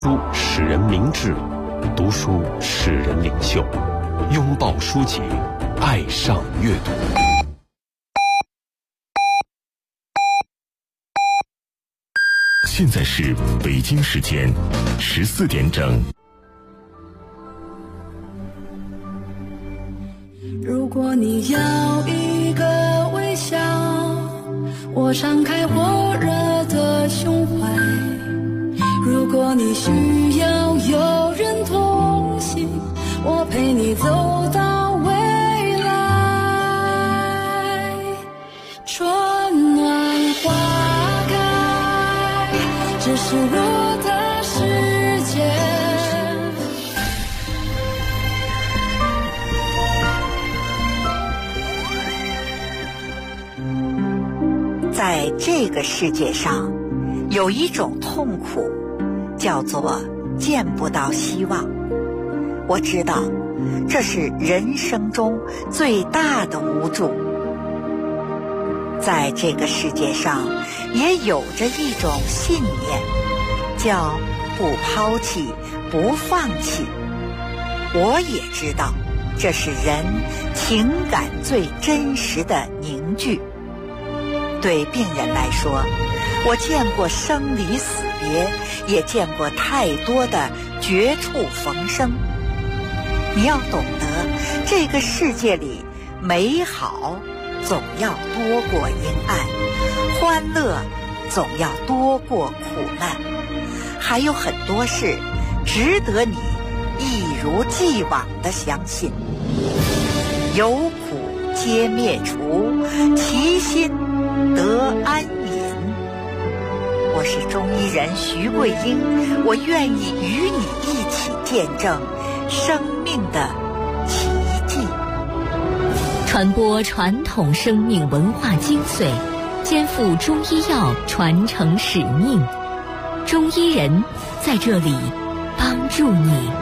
书使人明智，读书使人领袖。拥抱书籍，爱上阅读。现在是北京时间14点整。 如果你要一个微笑，我敞开火热的胸怀。如果你需要有人同行，我陪你走到未来。春暖花开，这是我的世界。 在这个世界上，有一种痛苦，叫做见不到希望。我知道，这是人生中最大的无助。在这个世界上，也有着一种信念，叫不抛弃，不放弃。我也知道，这是人情感最真实的凝聚。对病人来说，我见过生离死别，也见过太多的绝处逢生。你要懂得，这个世界里美好总要多过阴暗，欢乐总要多过苦难，还有很多事值得你一如既往地相信。有苦皆灭除，其心得安隐。我是中医人徐桂英，我愿意与你一起见证生命的奇迹， 传播传统生命文化精髓，肩负中医药传承使命。中医人在这里帮助你，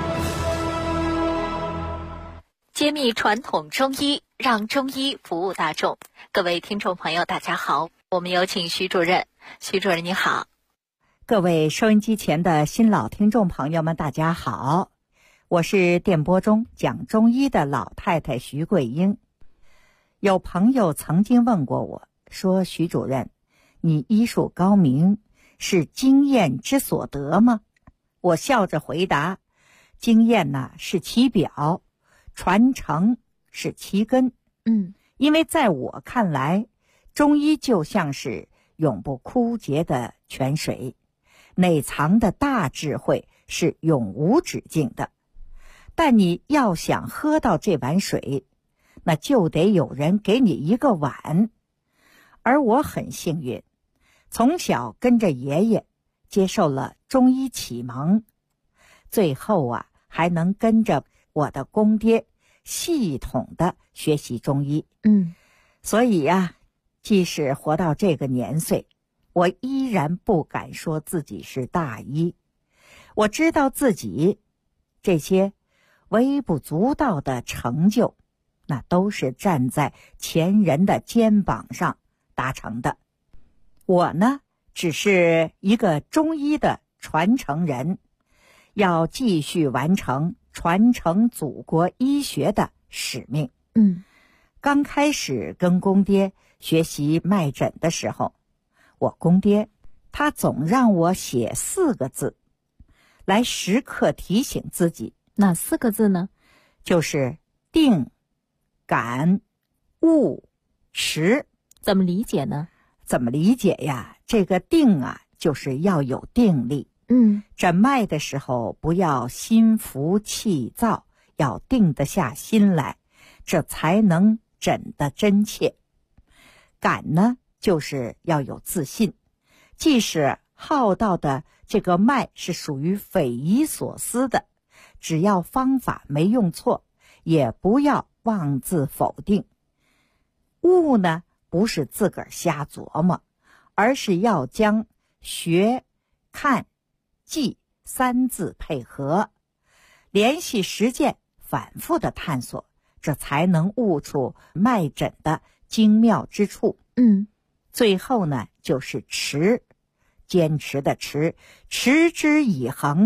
揭秘传统中医，让中医服务大众。各位听众朋友大家好，我们有请徐主任。徐主任你好。 各位收音机前的新老听众朋友们大家好，我是电波中讲中医的老太太徐桂英。有朋友曾经问过我，说徐主任，你医术高明，是经验之所得吗？我笑着回答，经验呢是其表，传承是其根。因为在我看来，中医就像是永不枯竭的泉水，内藏的大智慧是永无止境的。但你要想喝到这碗水，那就得有人给你一个碗。而我很幸运，从小跟着爷爷接受了中医启蒙，最后还能跟着我的公爹系统的学习中医。所以即使活到这个年岁，我依然不敢说自己是大医。我知道自己这些微不足道的成就，那都是站在前人的肩膀上达成的。我呢，只是一个中医的传承人，要继续完成传承祖国医学的使命。刚开始跟公爹学习脉诊的时候，我公爹他总让我写4个字，来时刻提醒自己。 哪4个字呢？ 就是定、感、悟、持。 怎么理解呢？ 怎么理解呀？这个定就是要有定力。诊脉的时候不要心浮气躁，要定得下心来，这才能诊得真切。感呢，就是要有自信，即使号道的这个脉是属于匪夷所思的，只要方法没用错，也不要妄自否定。悟呢，不是自个儿瞎琢磨，而是要将学、看、记3字配合，联系实践，反复的探索，这才能悟出脉诊的精妙之处。最后呢，就是持，坚持的持，持之以恒，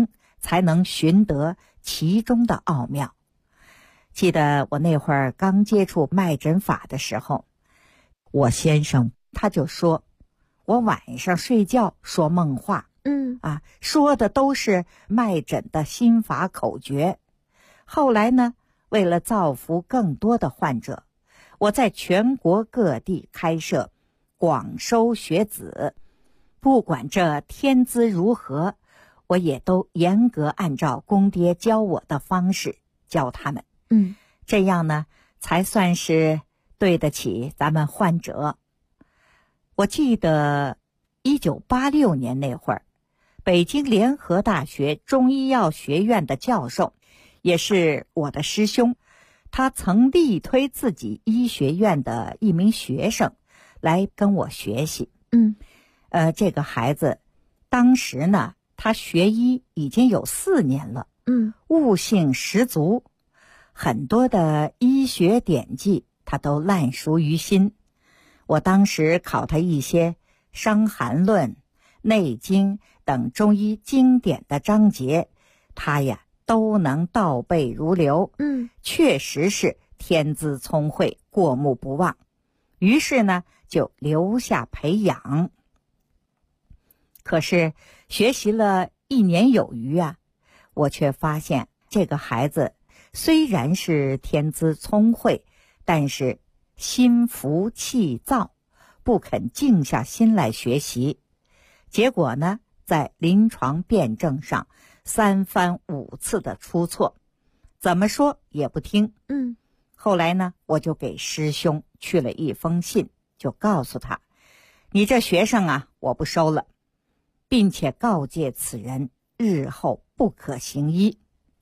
才能寻得其中的奥妙。记得我那会儿刚接触脉诊法的时候，我先生他就说我晚上睡觉说梦话，说的都是脉诊的心法口诀。后来呢，为了造福更多的患者，我在全国各地开设广收学子，不管这天资如何，我也都严格按照公爹教我的方式教他们。这样呢，才算是对得起咱们患者。我记得1986年那会儿，北京联合大学中医药学院的教授，也是我的师兄，他曾力推自己医学院的一名学生来跟我学习。这个孩子当时呢，他学医已经有4年了，悟性十足，很多的医学典籍他都烂熟于心。我当时考他一些《伤寒论》《内经》等中医经典的章节，他呀都能倒背如流。确实是天资聪慧，过目不忘。于是呢，就留下培养。可是学习了1年有余啊，我却发现这个孩子虽然是天资聪慧，但是心浮气躁，不肯静下心来学习。结果呢，在临床辩证上3番5次的出错，怎么说也不听。后来呢，我就给师兄去了一封信，就告诉他，你这学生啊，我不收了，并且告诫此人日后不可行医。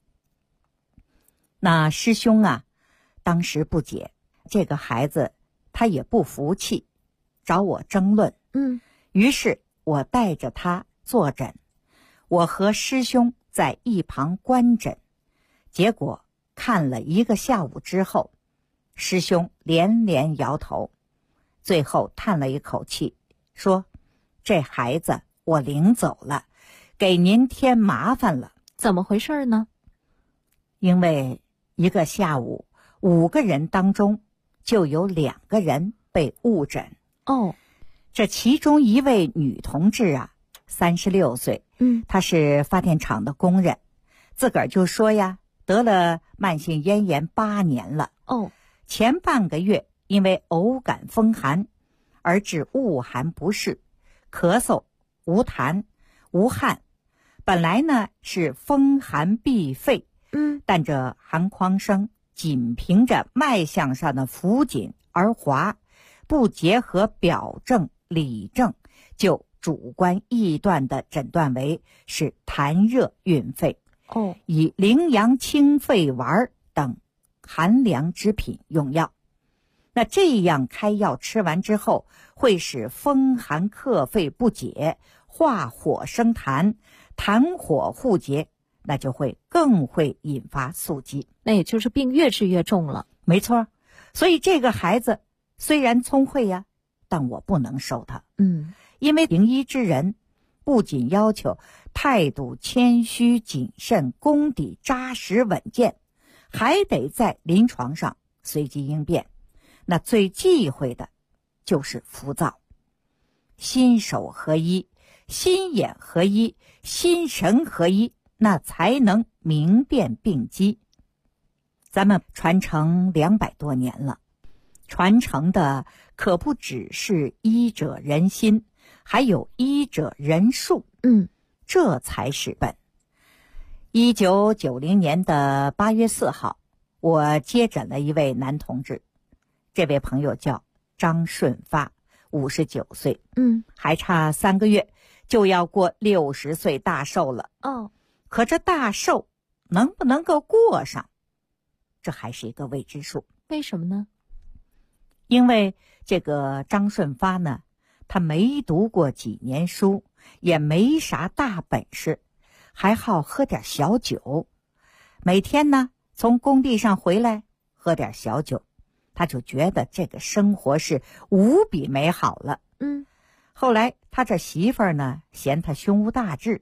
那师兄啊，当时不解，这个孩子他也不服气，找我争论。于是我带着他坐诊，我和师兄在一旁观诊。结果看了1个下午之后，师兄连连摇头，最后叹了一口气，说，这孩子我领走了，给您添麻烦了。 怎么回事呢？ 因为1个下午5个人当中就有2个人被误诊。这其中一位女同志啊，36岁，她是发电厂的工人，自个儿就说呀，得了慢性咽炎8年了。前半个月因为偶感风寒而致恶寒不适，咳嗽、无痰、无汗，本来呢是风寒痹肺，但这寒匡声仅凭着脉象上的浮紧而滑，不结合表证里证，就主观臆断的诊断为是痰热蕴肺，以羚羊清肺丸等寒凉之品用药。那这样开药吃完之后，会使风寒克肺不解，化火生痰，痰火互结，那就会更会引发宿疾。 那也就是病越治越重了。 没错，所以这个孩子虽然聪慧呀，但我不能收他。因为行医之人不仅要求态度谦虚谨慎，功底扎实稳健，还得在临床上随机应变。那最忌讳的就是浮躁。心手合一，心眼合一，心神合一，那才能明辨病机。咱们传承200多年了，传承的可不只是医者仁心，还有医者仁术。这才是本。1990年的8月4号，我接诊了一位男同志，这位朋友叫张顺发，59岁，还差3个月就要过60岁大寿了。可这大寿能不能够过上，这还是一个未知数。 为什么呢？ 因为这个张顺发呢，他没读过几年书，也没啥大本事，还好喝点小酒。每天呢，从工地上回来喝点小酒，他就觉得这个生活是无比美好了。后来他这媳妇儿呢，嫌他胸无大志，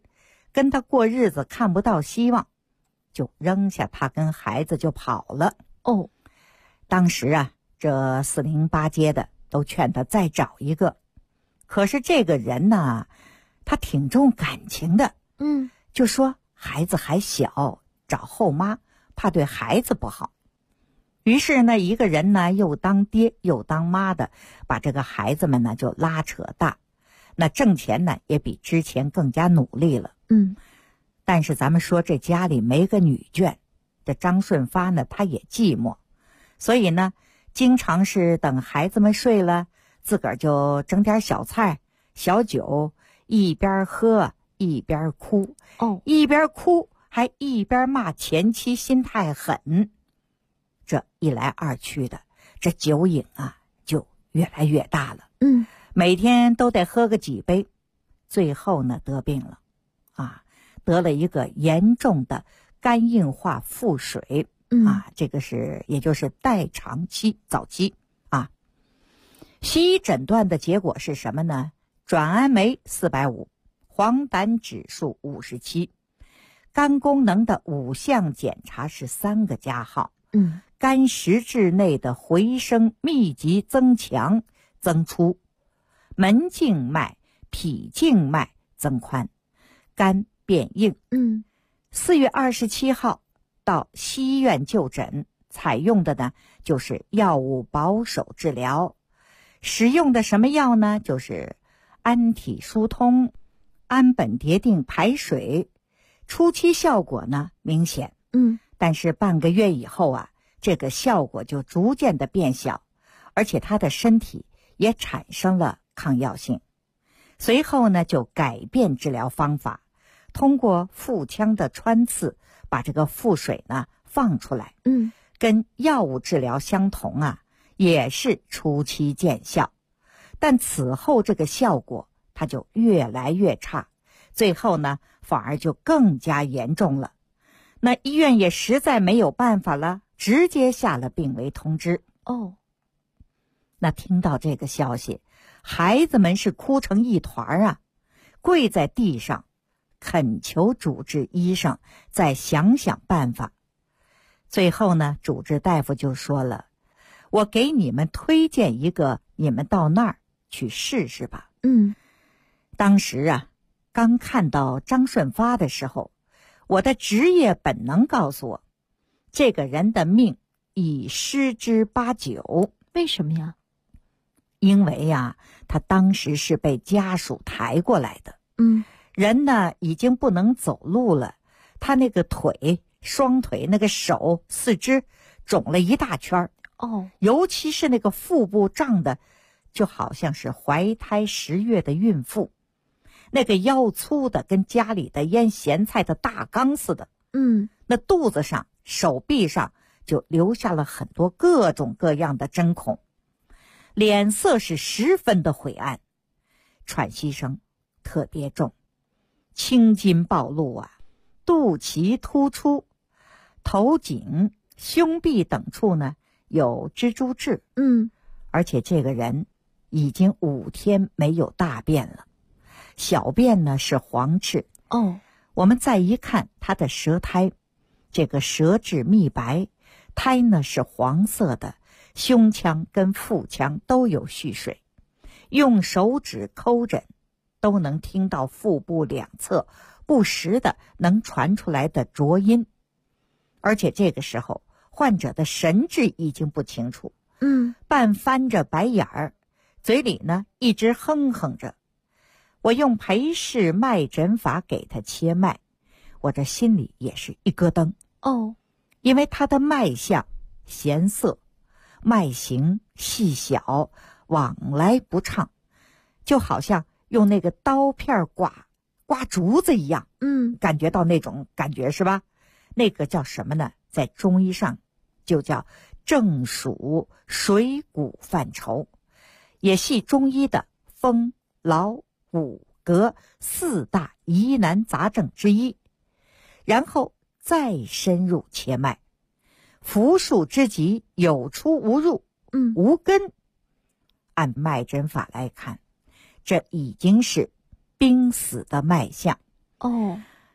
跟他过日子看不到希望，就扔下他跟孩子就跑了。 哦， 当时啊，这四邻八街的都劝他再找一个，可是这个人呢，他挺重感情的，就说孩子还小，找后妈怕对孩子不好。于是呢，一个人呢又当爹又当妈的，把这个孩子们呢就拉扯大，那挣钱呢也比之前更加努力了。但是咱们说这家里没个女眷，这张顺发呢他也寂寞，所以呢经常是等孩子们睡了，自个儿就整点小菜小酒，一边喝一边哭，一边哭还一边骂前妻心太狠。这一来二去的，这酒瘾啊就越来越大了。每天都得喝个几杯，最后呢得病了得了一个严重的肝硬化腹水这个也就是代偿期早期西医诊断的结果是什么呢？转氨酶450，黄疸指数57，肝功能的5项检查是3个加号。肝实质内的回声密集增强增粗，门静脉脾静脉增宽，肝变硬。4月27号到西医院就诊，采用的呢就是药物保守治疗，使用的什么药呢？就是氨体疏通、氨苯蝶啶排水。初期效果呢明显，但是半个月以后这个效果就逐渐的变小，而且他的身体也产生了抗药性。随后呢就改变治疗方法，通过腹腔的穿刺把这个腹水呢放出来。跟药物治疗相同也是初期见效，但此后这个效果它就越来越差，最后呢反而就更加严重了。那医院也实在没有办法了，直接下了病危通知。那听到这个消息，孩子们是哭成一团跪在地上恳求主治医生再想想办法。最后呢，主治大夫就说了，我给你们推荐一个，你们到那儿去试试吧。当时刚看到张顺发的时候，我的职业本能告诉我，这个人的命已失之八九。 为什么呀？ 因为他当时是被家属抬过来的。人呢已经不能走路了，他那个腿、双腿、那个手、四肢肿了一大圈。尤其是那个腹部胀的，就好像是怀胎10月的孕妇。那个腰粗的跟家里的腌咸菜的大缸似的。那肚子上、手臂上就留下了很多各种各样的针孔，脸色是十分的晦暗，喘息声特别重，青筋暴露肚脐突出，头颈、胸壁等处呢有蜘蛛痣。而且这个人已经5天没有大便了，小便呢是黄赤。我们再一看他的舌苔，这个舌质蜜白，苔呢是黄色的，胸腔跟腹腔都有蓄水，用手指抠诊都能听到腹部两侧不时的能传出来的浊音。而且这个时候患者的神志已经不清楚，半翻着白眼儿，嘴里呢一直哼哼着。我用裴氏脉诊法给他切脉，我这心里也是一咯噔。因为他的脉象弦涩，脉形细小，往来不畅，就好像用那个刀片刮竹子一样。感觉到那种感觉是吧？那个叫什么呢？在中医上就叫正属水谷范畴，也系中医的风劳骨骼4大疑难杂症之一。然后再深入切脉，伏数之极，有出无入，无根。按脉诊法来看，这已经是濒死的脉象。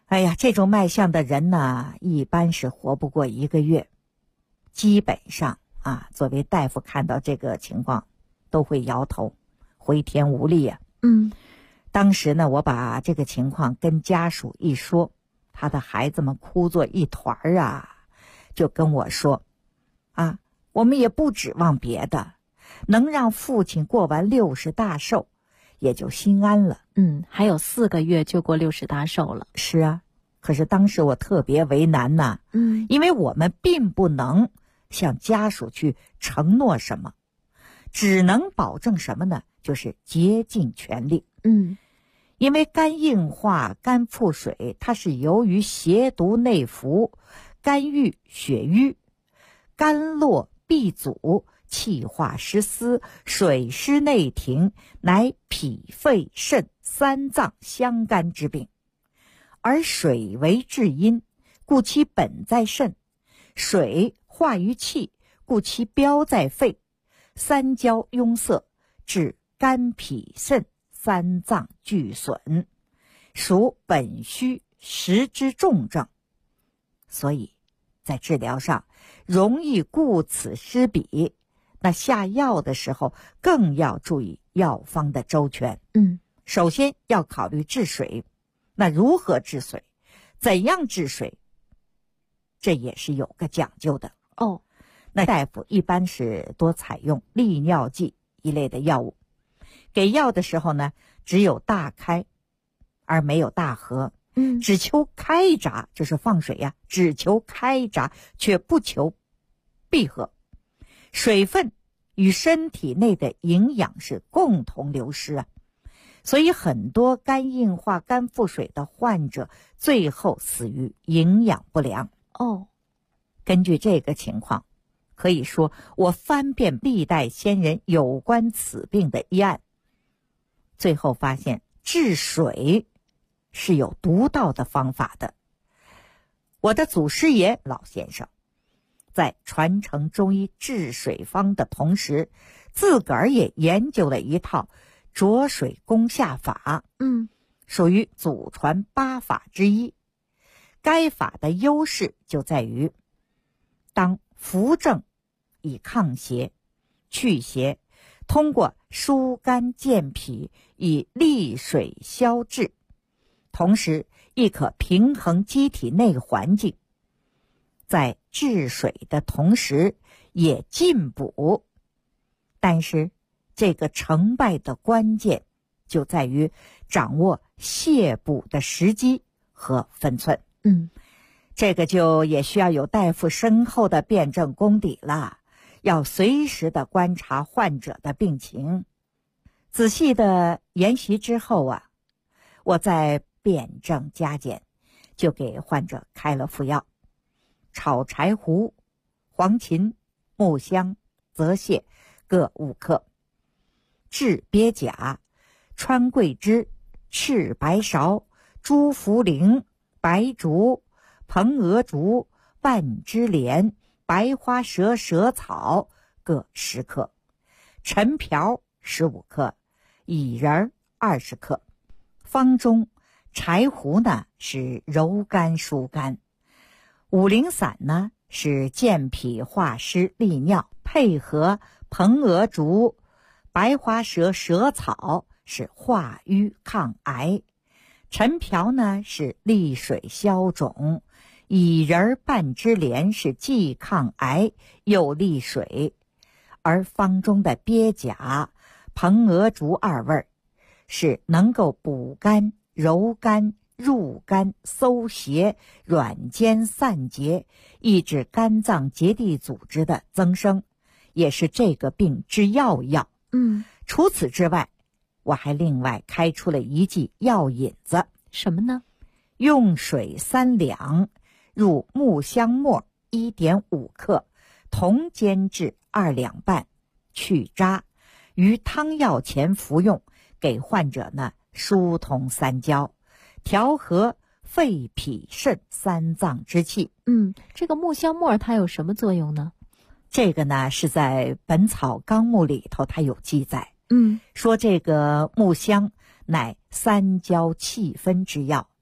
哎呀，这种脉象的人呢，一般是活不过1个月。基本上啊，作为大夫看到这个情况，都会摇头，回天无力啊。当时呢，我把这个情况跟家属一说，他的孩子们哭作一团啊，就跟我说啊，我们也不指望别的，能让父亲过完60大寿，也就心安了。 还有4个月就过60大寿了。 是啊，可是当时我特别为难呐，因为我们并不能向家属去承诺什么，只能保证什么呢？就是竭尽全力。因为肝硬化、肝腹水，它是由于邪毒内服，肝郁血瘀，肝络闭阻，气化失司，水湿内停，乃脾肺肾3脏相干之病。而水为至阴，故其本在肾；水化于气，故其标在肺。三焦壅塞，致肝脾肾3脏俱损，属本虚实之重症。所以在治疗上容易顾此失彼，那下药的时候更要注意药方的周全。首先要考虑治水，那如何治水，怎样治水，这也是有个讲究的。那大夫一般是多采用利尿剂一类的药物，给药的时候呢，只有大开而没有大合，只求开闸，就是放水呀，只求开闸，却不求闭合。水分与身体内的营养是共同流失啊，所以很多肝硬化、肝腹水的患者最后死于营养不良。根据这个情况，可以说我翻遍历代先人有关此病的医案，最后发现治水是有独到的方法的。我的祖师爷老先生在传承中医治水方的同时，自个儿也研究了一套浊水攻下法，属于祖传8法之一。该法的优势就在于当扶正以抗邪去邪，通过疏肝健脾以利水消滞，同时亦可平衡机体内环境，在治水的同时也进补。但是这个成败的关键就在于掌握泻补的时机和分寸。这个就也需要有大夫深厚的辩证功底了，要随时的观察患者的病情。仔细的研习之后啊，我再辩证加减，就给患者开了服药：炒柴胡、黄芩、木香、泽泻各5克；治鳖甲、川桂枝、赤白芍、猪茯苓、白术、蓬额竹、半枝莲、白花蛇舌草各10克；陈朴15克，薏仁20克。方中柴胡呢是柔肝疏肝，五苓散呢是健脾化湿利尿，配合蓬额竹、白花蛇舌草是化瘀抗癌，陈朴呢是利水消肿，薏仁半枝莲是既抗癌又利水，而方中的鳖甲、蓬额竹2味是能够补肝、柔肝、入肝、搜邪、软坚散结，抑制肝脏结缔组织的增生，也是这个病之要药。除此之外，我还另外开出了一剂药引子。 什么呢？ 用水3两，入木香末 1.5 克，同煎制2两半，去渣，于汤药前服用，给患者呢疏通三焦，调和肺脾肾3脏之气。 这个木香末它有什么作用呢？ 这个呢是在《本草纲目》里头它有记载，说这个木香乃三焦气分之药，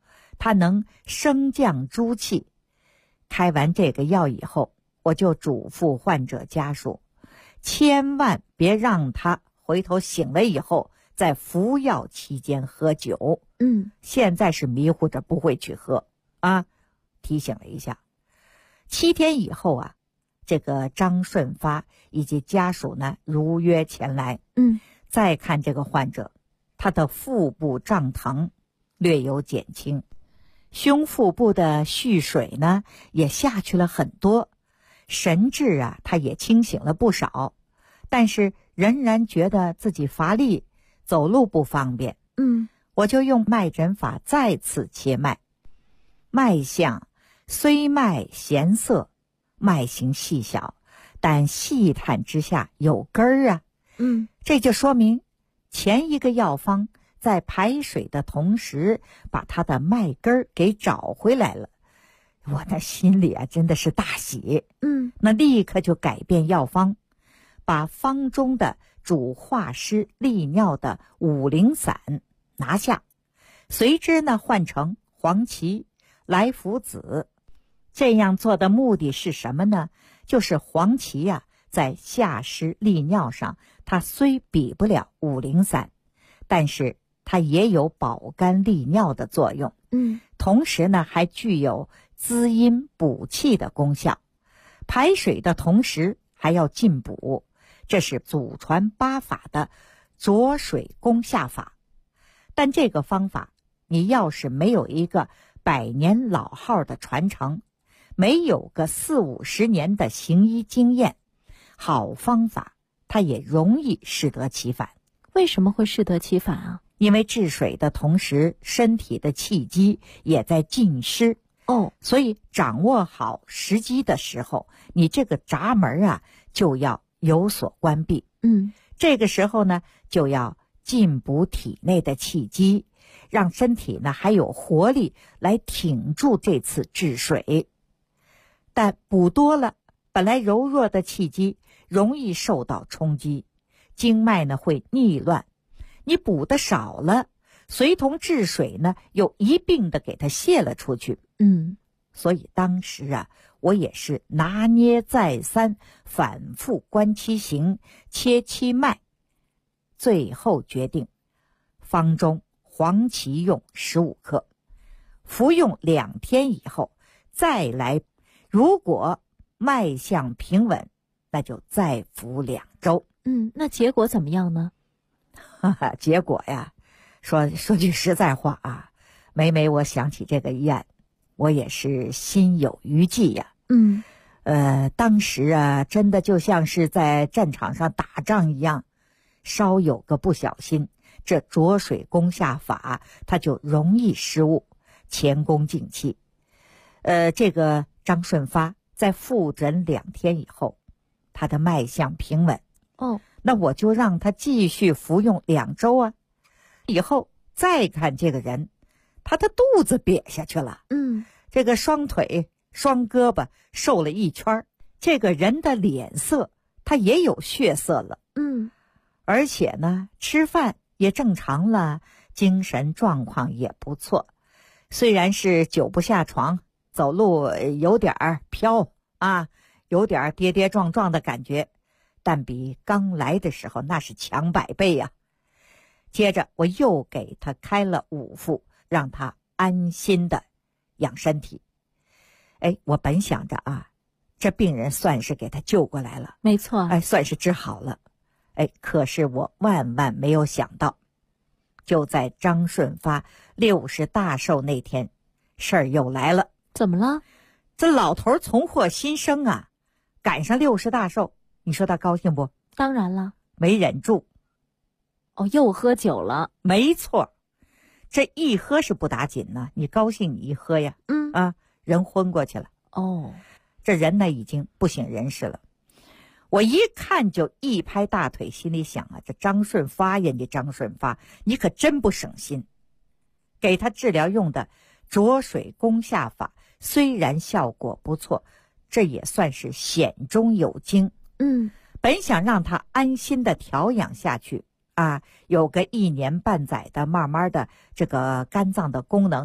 它能升降诸气。开完这个药以后，我就嘱咐患者家属，千万别让他回头醒了以后在服药期间喝酒。现在是迷糊着不会去喝啊，提醒了一下。7天以后啊，这个张顺发以及家属呢如约前来。再看这个患者，他的腹部胀疼略有减轻，胸腹部的蓄水呢也下去了很多，神志啊他也清醒了不少，但是仍然觉得自己乏力，走路不方便。我就用脉诊法再次切脉，脉象虽脉弦色，脉形细小，但细探之下有根儿啊。这就说明前一个药方在排水的同时把他的脉根儿给找回来了。我那心里啊真的是大喜。那立刻就改变药方，把方中的主化湿利尿的五苓散拿下，随之呢换成黄芪、莱菔子。这样做的目的是什么呢？就是黄芪啊在下湿利尿上，它虽比不了五苓散，但是它也有保肝利尿的作用。同时呢还具有滋阴补气的功效，排水的同时还要进补，这是祖传8法的浊水攻下法。但这个方法你要是没有一个100年老号的传承，没有个40-50年的行医经验，好方法它也容易适得其反。 为什么会适得其反啊？ 因为治水的同时，身体的气机也在浸湿。所以掌握好时机的时候，你这个闸门啊就要有所关闭。这个时候呢就要进补体内的气机，让身体呢还有活力来挺住这次治水。但补多了，本来柔弱的气机容易受到冲击，经脉呢会逆乱。你补的少了，随同治水呢又一并的给它泄了出去。所以当时啊我也是拿捏再三，反复观其形，切其脉，最后决定方中黄芪用15克，服用2天以后再来，如果脉象平稳，那就再服2周。 那结果怎么样呢？ 结果呀，说句实在话啊，每我想起这个医案，我也是心有余悸呀。当时啊，真的就像是在战场上打仗一样，稍有个不小心，这浊水攻下法它就容易失误，前功尽弃。这个张顺发在复诊2天以后，他的脉象平稳。那我就让他继续服用2周啊。以后再看这个人，他的肚子瘪下去了。这个双腿双胳膊瘦了一圈，这个人的脸色他也有血色了。而且呢吃饭也正常了，精神状况也不错。虽然是久不下床，走路有点飘啊，有点跌跌撞撞的感觉，但比刚来的时候那是强100倍呀。接着我又给他开了5副，让他安心的养身体。我本想着啊，这病人算是给他救过来了， 没错， 算是治好了。可是我万没有想到，就在张顺发60大寿那天，事儿又来了。 怎么了？ 这老头重获新生啊，赶上60大寿，你说他高兴不？ 当然了， 没忍住。 又喝酒了。 没错，这一喝是不打紧呢，你高兴你一喝呀，人昏过去了。这人呢已经不省人事了。我一看就一拍大腿，心里想啊，这张顺发呀，你张顺发，你可真不省心。给他治疗用的浊水攻下法虽然效果不错，这也算是险中有经。本想让他安心的调养下去啊，有个1年半载的慢慢的这个肝脏的功能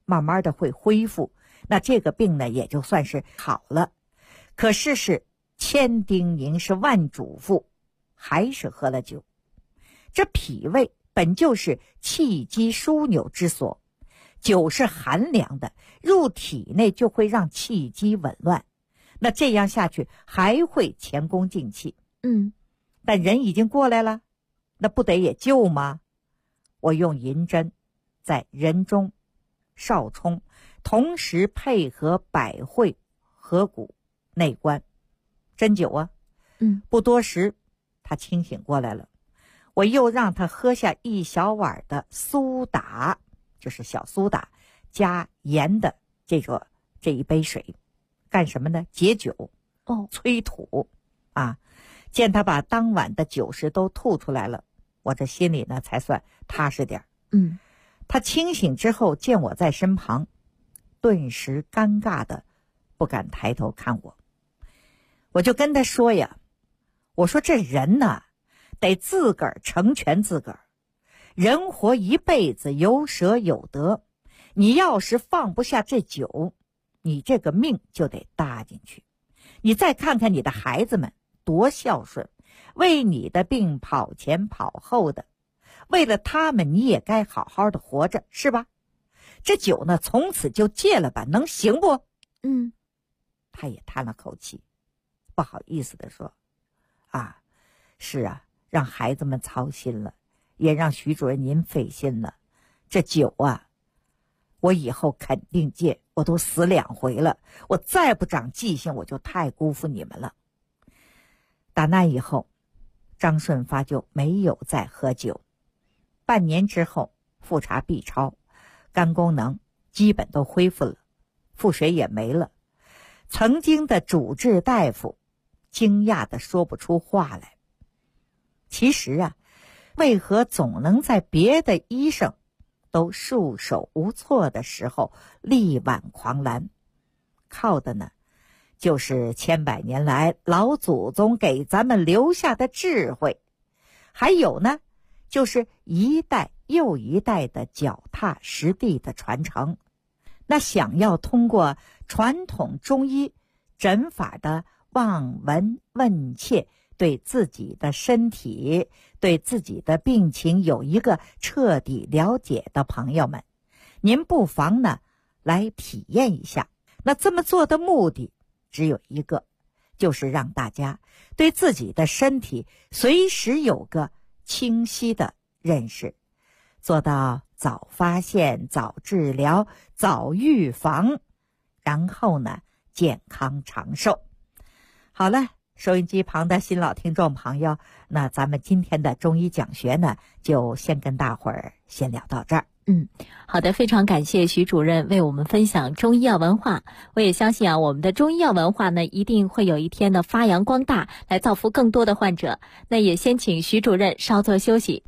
慢慢的会恢复，那这个病呢也就算是好了。可是千叮咛是万嘱咐，还是喝了酒。这脾胃本就是气机枢纽之所，酒是寒凉的，入体内就会让气机紊乱，那这样下去还会前功尽弃。但人已经过来了，那不得也救吗？我用银针在人中少冲，同时配合百会合谷内关针灸啊。不多时他清醒过来了，我又让他喝下1小碗的苏打，就是小苏打加盐的这一杯水，干什么呢？解酒催吐啊。见他把当晚的酒食都吐出来了，我这心里呢才算踏实点。他清醒之后见我在身旁，顿时尴尬的不敢抬头看我。我就跟他说呀，我说这人呢得自个儿成全自个儿，人活一辈子有舍有得，你要是放不下这酒，你这个命就得搭进去。你再看看你的孩子们多孝顺，为你的病跑前跑后的，为了他们你也该好好的活着，是吧？这酒呢从此就戒了吧，能行不？他也叹了口气，不好意思地说，是啊，让孩子们操心了，也让徐主任您费心了。这酒啊，我以后肯定戒，我都死2回了，我再不长记性，我就太辜负你们了。打那以后，张顺发就没有再喝酒。半年之后，复查 B 超，肝功能基本都恢复了，腹水也没了。曾经的主治大夫惊讶地说不出话来。其实啊，为何总能在别的医生都束手无措的时候力挽狂澜？靠的呢就是千百年来老祖宗给咱们留下的智慧，还有呢就是一代又一代的脚踏实地的传承。那想要通过传统中医诊法的望闻问切，对自己的身体对自己的病情有一个彻底了解的朋友们，您不妨呢来体验一下。那这么做的目的只有一个，就是让大家对自己的身体随时有个清晰的认识，做到早发现、早治疗、早预防，然后呢健康长寿。好了，收音机旁的新老听众朋友，那咱们今天的中医讲学呢就先跟大伙儿先聊到这儿。 好的，非常感谢徐主任为我们分享中医药文化。我也相信我们的中医药文化呢一定会有一天的发扬光大，来造福更多的患者。那也先请徐主任稍作休息。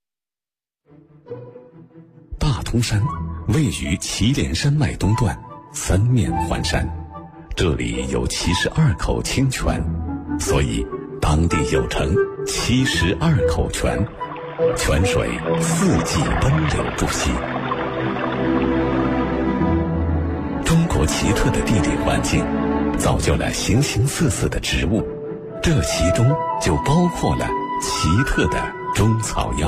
大通山位于祁连山脉东段，三面环山，这里有72口清泉，所以当地有称72口泉，泉水四季奔流不息。中国奇特的地理环境造就了形形色色的植物，这其中就包括了奇特的中草药。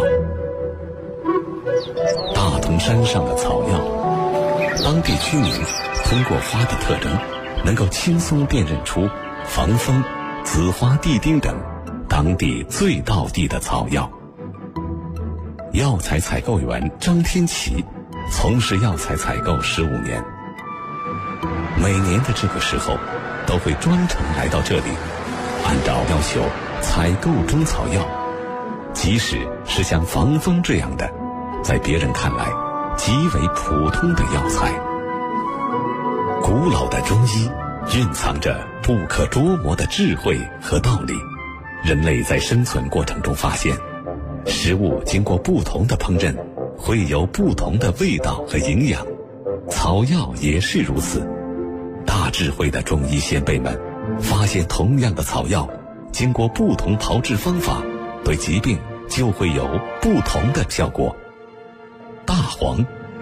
大同山上的草药，当地居民通过花的特征能够轻松辨认出防风、紫花地丁等当地最道地的草药。药材采购员张天奇从事药材采购15年，每年的这个时候都会专程来到这里，按照要求采购中草药，即使是像防风这样的在别人看来极为普通的药材。古老的中医蕴藏着不可捉摸的智慧和道理。人类在生存过程中发现，食物经过不同的烹饪会有不同的味道和营养，草药也是如此。大智慧的中医先辈们发现，同样的草药经过不同炮制方法，对疾病就会有不同的效果。大黄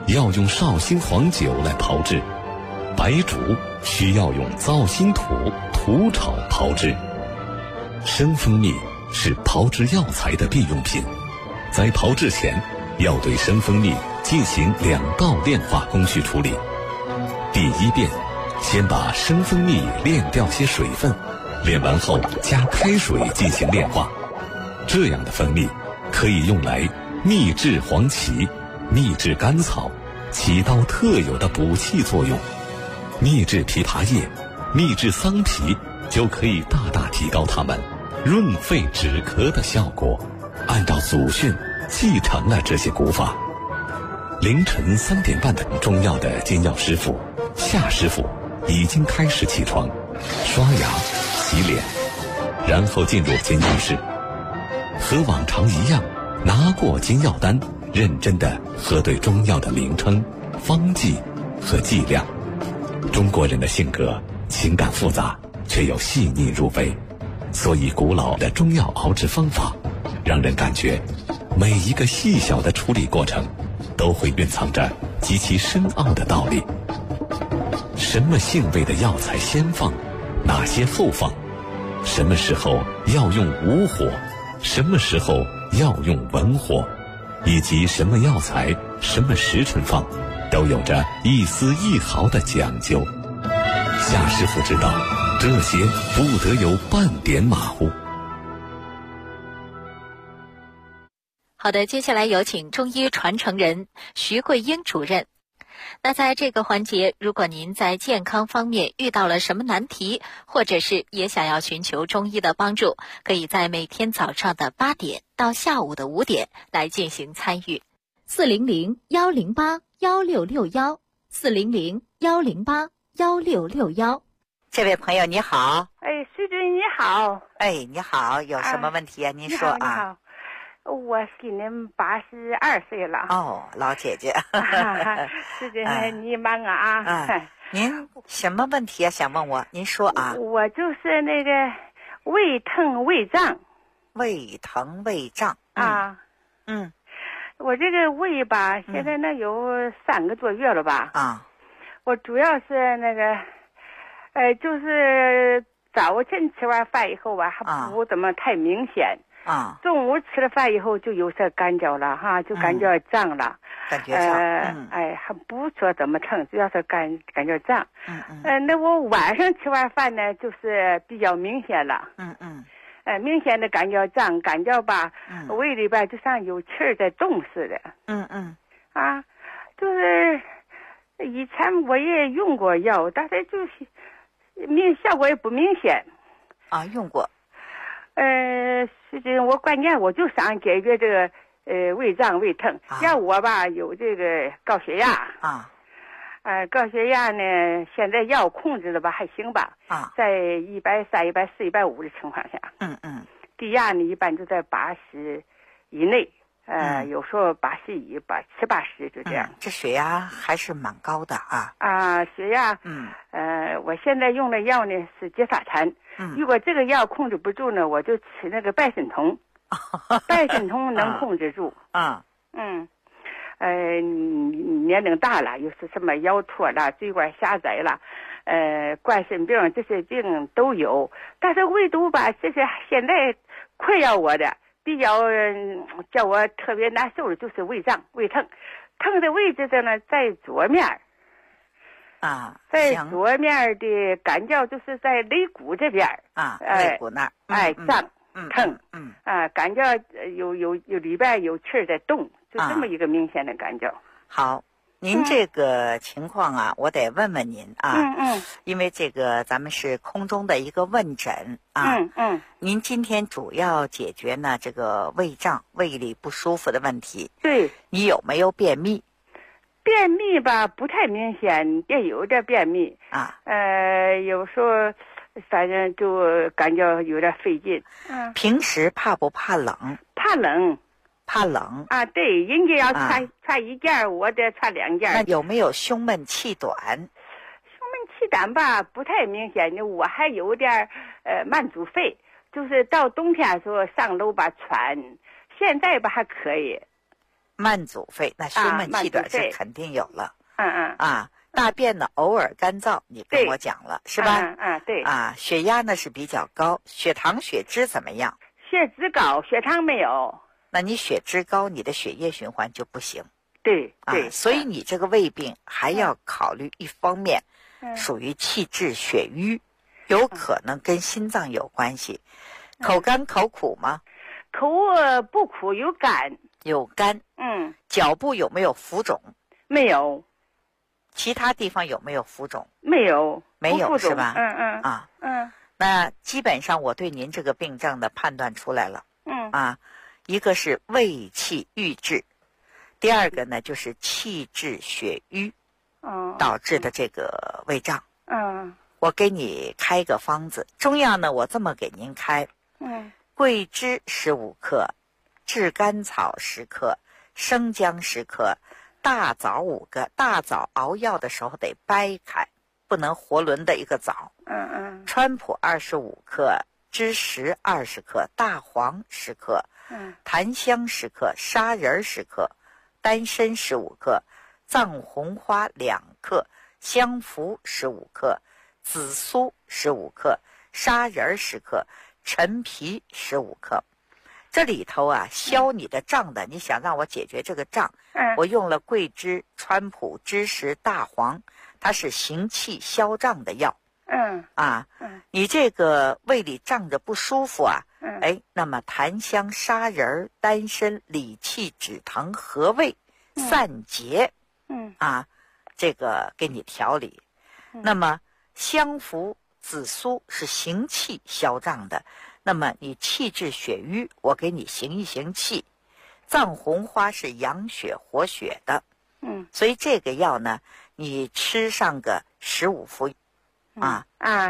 要用绍兴黄酒来炮制，白术需要用皂心土土炒炮制。生蜂蜜是炮制药材的必用品，在炮制前要对生蜂蜜进行2道炼化工序处理。第一遍，先把生蜂蜜炼掉些水分，炼完后加开水进行炼化。这样的蜂蜜可以用来秘制黄芪、秘制甘草，起到特有的补气作用。秘制枇杷叶、秘制桑皮就可以大大提高它们润肺止咳的效果。按照祖训继承了这些古法。凌晨3点半的中药的煎药师傅夏师傅已经开始起床，刷牙、洗脸，然后进入煎药室，和往常一样拿过煎药单，认真地核对中药的名称、方剂和剂量。中国人的性格情感复杂，却又细腻入微，所以古老的中药熬制方法让人感觉每一个细小的处理过程都会蕴藏着极其深奥的道理。什么性味的药材先放，哪些后放，什么时候要用武火，什么时候要用文火，以及什么药材什么时辰放，都有着一丝一毫的讲究。夏师傅知道，这些不得有半点马虎。 好的，接下来有请中医传承人徐桂英主任。那在这个环节，如果您在健康方面遇到了什么难题，或者是也想要寻求中医的帮助，可以在每天早上的8点到下午的5点来进行参与。400-108-1661 400-108-1661。 这位朋友你好。 徐主任你好。 你好，有什么问题啊？您说啊。 你好，我今年82岁了。 哦，老姐姐。 徐主任你忙啊。 您什么问题啊？想问我？您说啊。 我就是那个胃疼胃胀。 胃疼胃胀啊。我这个胃吧，现在能有3个多月了吧。 啊。 我主要是那个就是早晨吃完饭以后吧，还不怎么太明显。中午吃了饭以后就有些干焦了哈，就感觉胀了。 感觉胀。 还不说怎么疼，主要是感觉胀。那我晚上吃完饭呢，就是比较明显了。明显的感觉胀，感觉吧，胃里边就像有气儿在动似的。就是以前我也用过药，但是就是效果也不明显。 用过。 实际我关键我就想解决这个胃胀胃疼。像我吧有这个高血压。高血压呢，现在药控制的吧还行吧。在130、140、150的情况下。低压呢一般就在80以内。有时候81、70、80就这样。 这血压还是蛮高的啊。 血压。我现在用的药呢是疥沙蚕。如果这个药控制不住呢，我就吃那个拜参酮。拜参酮能控制住。年龄大了，又是什么腰托了、椎管狭窄了，冠心病这些病都有。但是唯独吧，这些现在困扰我的。比较叫我特别难受的就是胃胀胃疼，疼的位置呢在左面。在左面的感觉就是在肋骨这边。 肋骨那儿。 胀疼。感觉有里边有气儿在动，就这么一个明显的感觉。 好。您这个情况啊，我得问问您啊。因为这个咱们是空中的一个问诊啊。您今天主要解决呢这个胃胀、胃里不舒服的问题。 对。 你有没有便秘？ 便秘吧，不太明显，也有点便秘。有时候反正就感觉有点费劲。 平时怕不怕冷？ 怕冷。 怕冷对，人家要穿1件，我得穿2件。 那有没有胸闷气短？ 胸闷气短吧，不太明显的。我还有点慢阻肺，就是到冬天的时候上楼吧喘，现在吧还可以。 慢阻肺，那胸闷气短是肯定有了。大便呢偶尔干燥，你跟我讲了是吧？ 对。 血压呢是比较高，血糖血脂怎么样？ 血脂高，血糖没有。 那你血脂高，你的血液循环就不行。 对。 所以你这个胃病还要考虑一方面，属于气滞血瘀，有可能跟心脏有关系。口干口苦吗？ 口不苦，有干。 有干。脚部有没有浮肿？ 没有。 其他地方有没有浮肿？ 没有。 没有是吧？那基本上我对您这个病症的判断出来了。一个是胃气郁滞，第二个呢就是气滞血瘀导致的这个胃胀。我给你开个方子，中药呢我这么给您开。桂枝15克，炙甘草10克，生姜10克，大枣5个。大枣熬药的时候得掰开，不能活轮的一个枣。川普25克，栀实20克，大黄10克，檀香10克，砂仁10克，丹参15克，藏红花2克，香附15克，紫苏15克，砂仁10克，陈皮15克。这里头消你的胀的，你想让我解决这个胀，我用了桂枝、川普、栀实、大黄，它是行气消胀的药。你这个胃里胀着不舒服那么檀香、砂仁、丹参、理气止疼、和胃、散结，这个给你调理。那么香附、紫苏是行气消胀的，那么你气滞血瘀，我给你行一行气。藏红花是养血活血的，所以这个药呢，你吃上个15服。 好，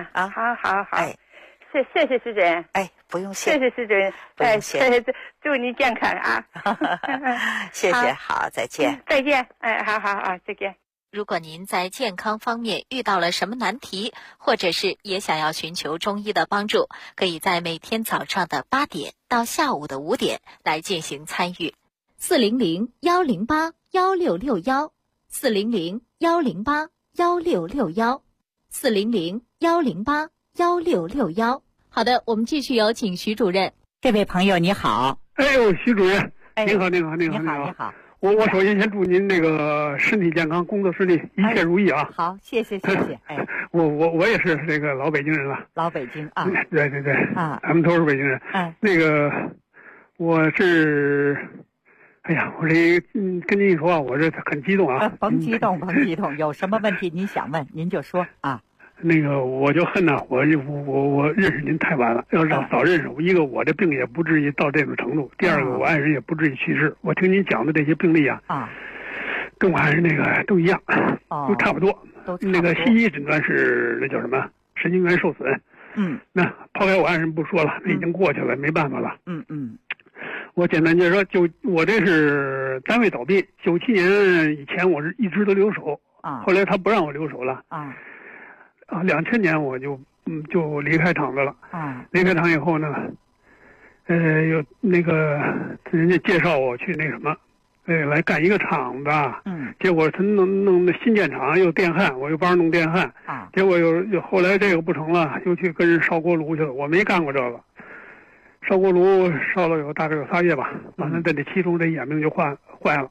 谢谢师尊。 不用谢。 谢谢师尊。 不用谢。 祝你健康啊！ 谢谢，好，再见。 再见。好，再见。 如果您在健康方面遇到了什么难题，或者是也想要寻求中医的帮助，可以在每天早上的8点到下午的5点来进行参与。400-108-1661400-108-1661400-108-166。好的，我们继续有请徐主任。 这位朋友你好。 徐主任，您好。 你好。 我首先祝您那个身体健康，工作顺利，一切如意啊！ 好，谢谢。 我也是这个老北京人了。 老北京对咱们都是北京人。那个我是，我这跟您一说我这很激动啊！ 甭激动，有什么问题您想问您就说啊。 那个我就恨呐，我认识您太晚了，要早认识。一个我这病也不至于到这种程度，第二个我爱人也不至于去世。我听您讲的这些病例跟我爱人那个都一样，都差不多。那个西医诊断是那叫什么神经元受损。那抛开我爱人不说了，那已经过去了，没办法了。我简单介绍，就我这是单位倒闭，97年以前我是一直都留守后来他不让我留守了2000年我就离开厂子了离开厂以后呢，有那个人家介绍我去那什么，来干一个厂子结果他弄新建厂又电焊，我又帮着弄电焊结果又后来这个不成了，又去跟人烧锅炉去了。我没干过这个，烧锅炉烧了大概有3月吧，完了在这其中这眼病就坏了。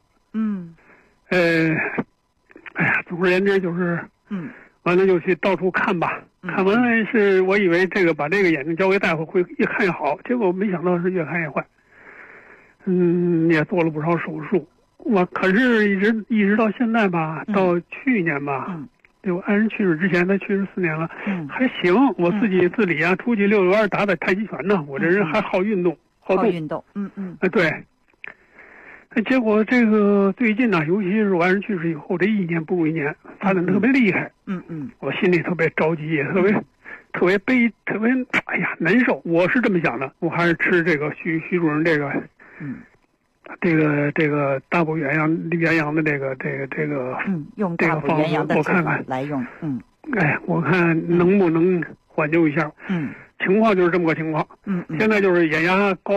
总而言之就是完了就去到处看吧，看完是我以为这个把这个眼睛交给大夫会越看越好，结果没想到是越看越坏。也做了不少手术，我可是一直到现在吧，到去年吧，对我爱人去世之前，他去世4年了，还行。我自己自理出去遛弯打太极拳呢。我这人还好运动，好动。对。结果这个最近呢，尤其是我爱人去世以后，这1年不如1年，发展特别厉害。我心里特别着急，也特别悲，特别难受。我是这么想的，我还是吃这个徐主任这个，这个大补元阳的这个用大补元阳的我看看来用。 我看能不能缓救一下。情况就是这么个情况。现在就是眼压高。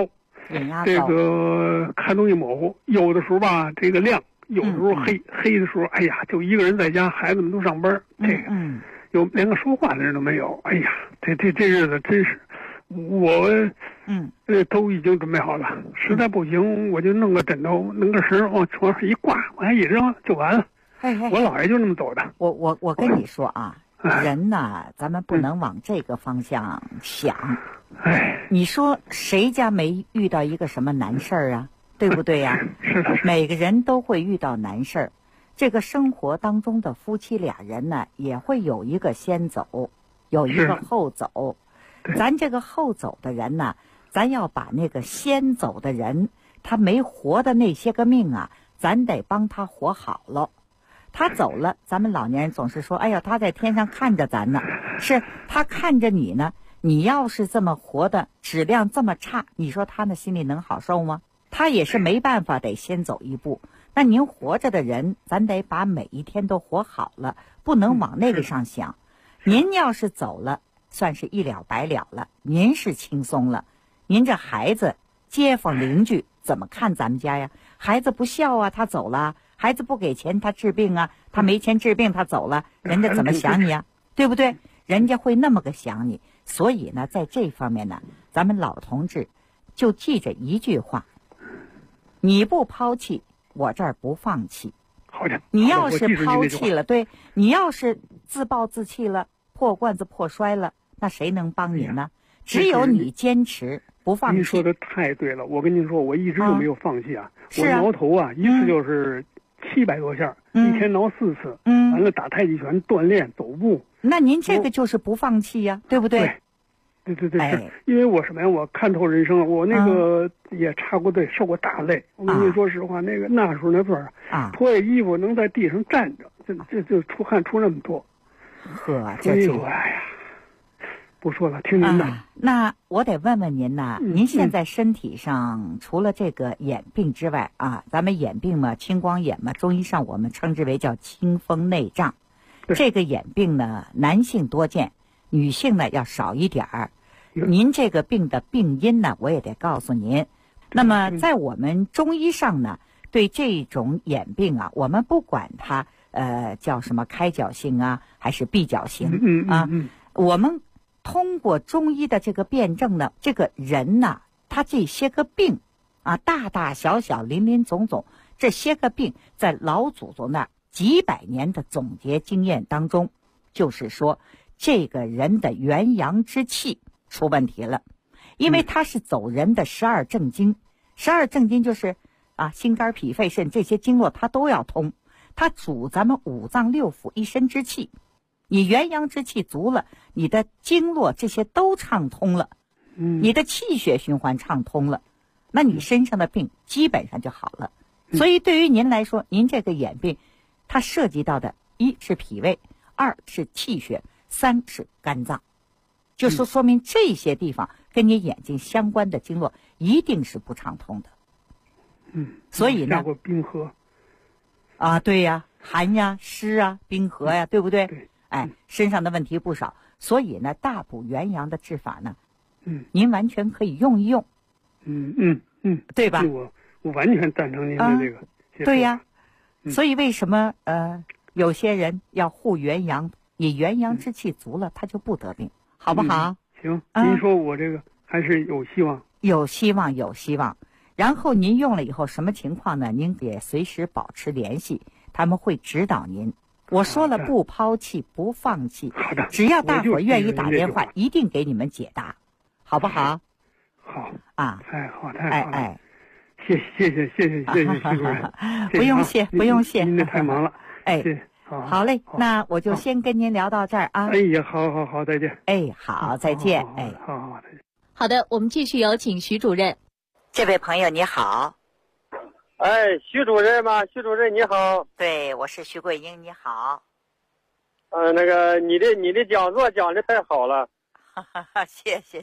眼压高。 这个看东西模糊，有的时候吧，这个亮，有的时候黑，黑的时候，哎呀，就一个人在家，孩子们都上班，这个，连个说话的人都没有。哎呀，这日子真是，我，都已经准备好了，实在不行，我就弄个枕头，弄个绳往床上一挂，往下一扔就完了。我姥爷就那么走的。 我跟你说啊，人呐，咱们不能往这个方向想。你说谁家没遇到一个什么难事儿啊？对不对呀？ 是的， 每个人都会遇到难事儿。这个生活当中的夫妻俩人呢，也会有一个先走，有一个后走。咱这个后走的人呢，咱要把那个先走的人他没活的那些个命啊，咱得帮他活好了。他走了，咱们老年人总是说，哎呀，他在天上看着咱呢，是他看着你呢。你要是这么活的质量这么差，你说他那心里能好受吗？他也是没办法，得先走一步。那您活着的人，咱得把每一天都活好了，不能往那个上想。您要是走了，算是一了百了了，您是轻松了。您这孩子、街坊邻居怎么看咱们家呀？孩子不孝啊，他走了；孩子不给钱，他治病啊，他没钱治病，他走了，人家怎么想你啊？对不对？人家会那么个想你。所以呢，在这方面呢，咱们老同志就记着一句话：你不抛弃，我这儿不放弃。 好的。 你要是抛弃了，对，你要是自暴自弃了，破罐子破摔了，那谁能帮你呢？只有你坚持不放弃。 您说的太对了，我跟您说，我一直都没有放弃啊。我挠头啊，一次就是700多下，一天挠4次，完了打太极拳、锻炼、走步。 那您这个就是不放弃呀，对不对？ 对，是因为我什么呀？我看透人生了，我那个也插过队，受过大累。我跟您说实话，那时候那份儿脱下衣服能在地上站着，就出汗出那么多。 这哎呀，不说了，听您的。 那我得问问您呐，您现在身体上除了这个眼病之外啊，咱们眼病嘛，青光眼嘛，中医上我们称之为叫青风内障。这个眼病呢，男性多见，女性呢要少一点儿。您这个病的病因呢，我也得告诉您。那么在我们中医上呢，对这种眼病啊，我们不管它叫什么开角性啊，还是闭角性啊，我们通过中医的这个辩证呢，这个人呢，他这些个病啊，大大小小、林林总总，这些个病，在老祖宗那几百年的总结经验当中，就是说这个人的元阳之气出问题了，因为他是走人的12正经，12正经就是心肝脾肺肾这些经络他都要通，他主咱们五脏六腑一身之气。你元阳之气足了，你的经络这些都畅通了，你的气血循环畅通了，那你身上的病基本上就好了。所以对于您来说，您这个眼病，它涉及到的1是脾胃，2是气血，3是肝脏，就说明这些地方跟你眼睛相关的经络一定是不畅通的。所以呢， 下过冰河对呀，寒呀、湿啊、冰河呀，对不对？对。身上的问题不少，所以呢，大补元阳的治法呢，您完全可以用一用。对吧？ 我完全赞成您的这个。 对呀，所以为什么有些人要护元阳，你元阳之气足了，他就不得病，好不好？ 行，您说我这个还是有希望。 有希望。然后您用了以后什么情况呢？您也随时保持联系，他们会指导您。我说了，不抛弃，不放弃。 好的， 只要大伙儿愿意打电话，一定给你们解答，好不好？ 好啊， 太好了。谢谢徐主任。 不用谢， 您这太忙了。 好嘞，那我就先跟您聊到这儿啊。 哎呀，好，再见。 好，再见。 好，再见。 好的，我们继续有请徐主任。 这位朋友你好。 徐主任吗？徐主任你好。 对，我是徐桂英，你好。 那个你的讲座讲的太好了。 谢谢。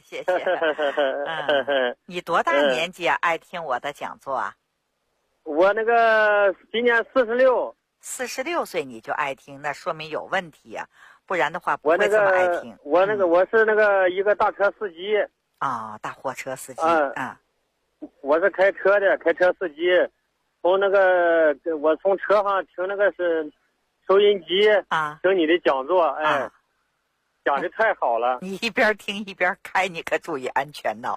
你多大年纪啊？爱听我的讲座啊？ 我那个今年46。 46岁你就爱听，那说明有问题啊，不然的话不会这么爱听。 我是那个一个大车司机。 大货车司机。 我是开车的，开车司机。我从车上听那个是收音机啊，听你的讲座，哎，讲的太好了。 你一边听一边开，你可注意安全呢。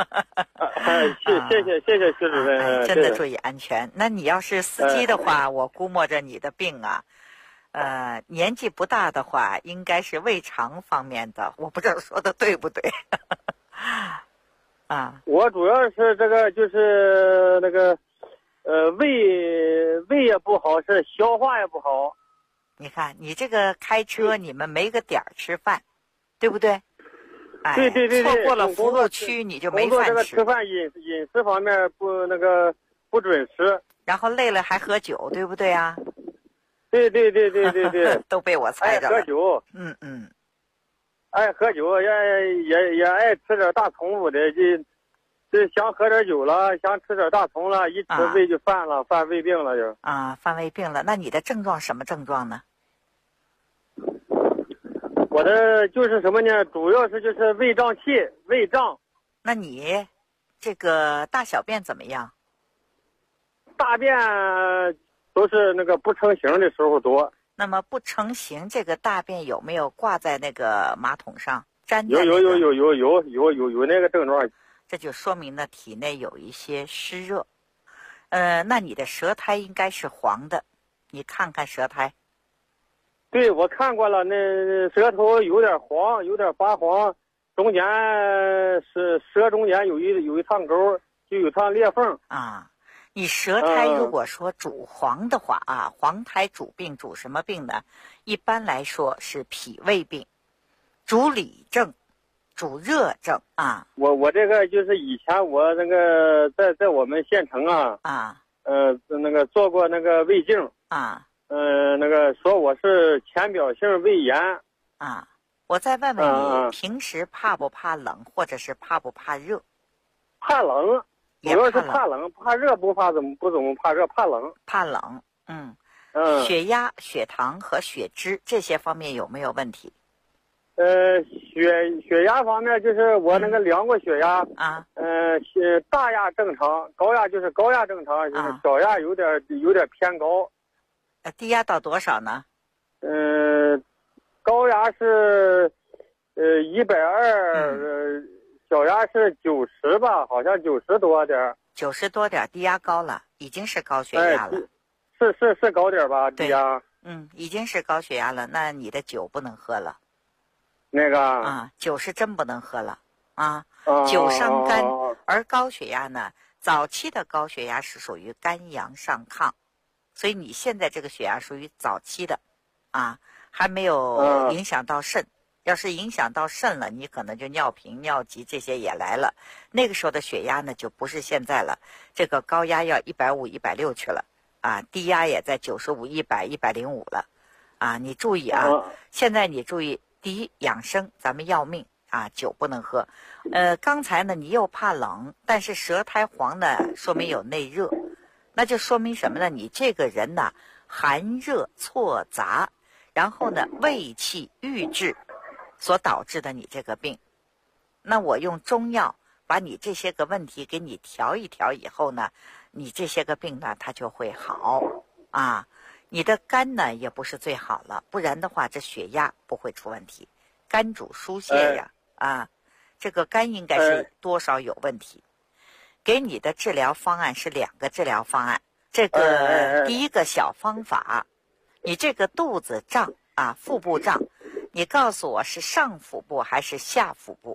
谢谢徐主任， 真的注意安全。那你要是司机的话，我估摸着你的病啊。年纪不大的话，应该是胃肠方面的，我不知道说的对不对。 我主要是这个就是那个，胃也不好，是消化也不好。 你看，你这个开车，你们没个点儿吃饭，对不对？哎， 对， 错过了服务区，你就没饭吃。 工作这个吃饭饮食方面不准时， 然后累了还喝酒，对不对啊？ 对， 都被我猜着了。 爱喝酒，爱喝酒也爱吃点大葱物的，就想喝点酒了，想吃点大葱了，一吃胃就犯了，犯胃病了就。 犯胃病了。那你的症状什么症状呢？ 我的就是什么呢？主要是就是胃胀气，胃胀。 那你这个大小便怎么样？ 大便都是那个不成形的时候多。 那么不成形这个大便有没有挂在那个马桶上粘在有那个症状。 这就说明呢体内有一些湿热。那你的舌苔应该是黄的，你看看舌苔。 对，我看过了，那舌头有点黄，有点发黄，中间是舌中间有一趟沟，就有趟裂缝啊。你舌苔如果说主黄的话黄苔主病，主什么病呢？一般来说是脾胃病，主里症，主热症啊。 我这个就是以前我那个在我们县城那个做过那个胃镜那个说我是浅表性胃炎我再问问你，平时怕不怕冷，或者是怕不怕热？ 怕冷。主要是怕冷，怕热不怎么怕热，怕冷。 怕冷，血压、血糖和血脂这些方面有没有问题？ 血压方面就是我那个量过血压大压正常，高压就是高压正常，就是小压有点偏高。 低压到多少呢？ 高压是120。小压是90吧，好像90多点 ，90多点，低压高了，已经是高血压了。 是高点吧，低压。 已经是高血压了，那你的酒不能喝了。 那个酒是真不能喝了酒伤肝，而高血压呢，早期的高血压是属于肝阳上亢，所以你现在这个血压属于早期的还没有影响到肾。要是影响到肾了，你可能就尿频、尿急这些也来了。那个时候的血压呢，就不是现在了。这个高压要150、160去了低压也在95、100、105了你注意现在你注意，第一养生，咱们要命酒不能喝。刚才呢你又怕冷，但是舌苔黄呢，说明有内热，那就说明什么呢？你这个人呢寒热错杂，然后呢胃气郁滞。所导致的你这个病，那我用中药把你这些个问题给你调一调以后呢，你这些个病呢它就会好你的肝呢也不是最好了，不然的话这血压不会出问题。肝主疏泄呀这个肝应该是多少有问题。给你的治疗方案是2个治疗方案。这个第一个小方法，你这个肚子胀腹部胀，你告诉我是上腹部还是下腹部？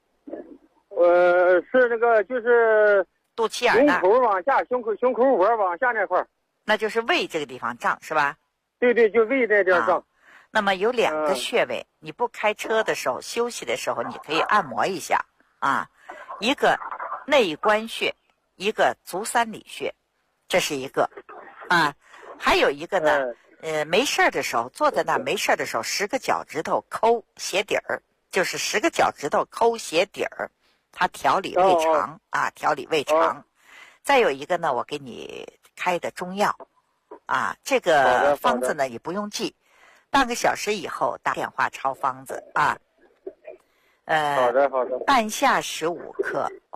是那个就是肚脐眼那儿， 胸口往下，胸口窝往下那块儿， 那就是胃这个地方胀是吧？ 对，就胃这地儿胀。 那么有2个穴位，你不开车的时候、休息的时候，你可以按摩一下一个内关穴，一个足三里穴，这是一个还有一个呢。没事的时候，坐在那没事的时候，10个脚趾头抠鞋底儿，就是10个脚趾头抠鞋底儿，它调理胃肠调理胃肠。再有一个呢，我给你开的中药这个方子呢你不用记，半个小时以后打电话抄方子好的。 半夏15克，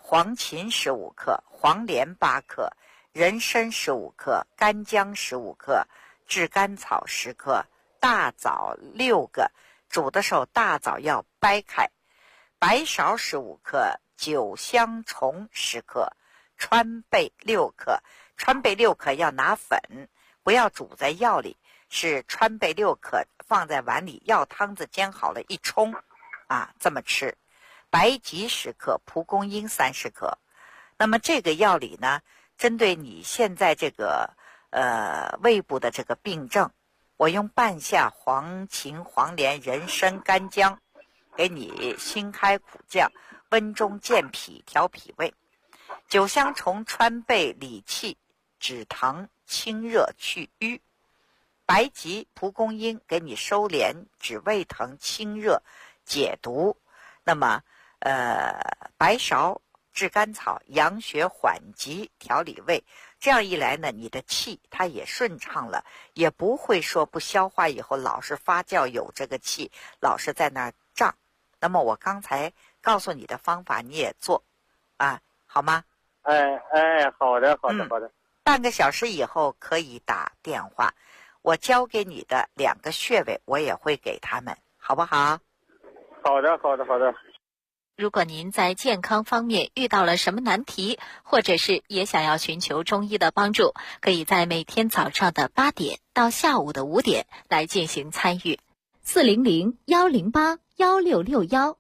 黄芩15克，黄连8克，人参15克，干姜15克，炙甘草10克，大枣6个，煮的时候大枣要掰开，白芍15克，九香虫10克，川贝6克。川贝6克要拿粉，不要煮在药里，是川贝6克放在碗里，药汤子煎好了一冲啊，这么吃。白及10克，蒲公英30克。那么这个药里呢，针对你现在这个胃部的这个病症，我用半夏、黄芩、黄连、人参、干姜给你辛开苦降，温中健脾，调脾胃。九香虫、川贝理气止疼清热去瘀，白及、蒲公英给你收敛止胃疼清热解毒。那么白芍、炙甘草养血缓急调理胃，这样一来呢，你的气它也顺畅了，也不会说不消化以后老是发酵有这个气老是在那儿胀。那么我刚才告诉你的方法你也做啊，好吗？ 好的。 半个小时以后可以打电话，我教给你的2个穴位我也会给他们，好不好？ 好的。 如果您在健康方面遇到了什么难题，或者是也想要寻求中医的帮助，可以在每天早上的8点到下午的5点来进行参与。400-108-1661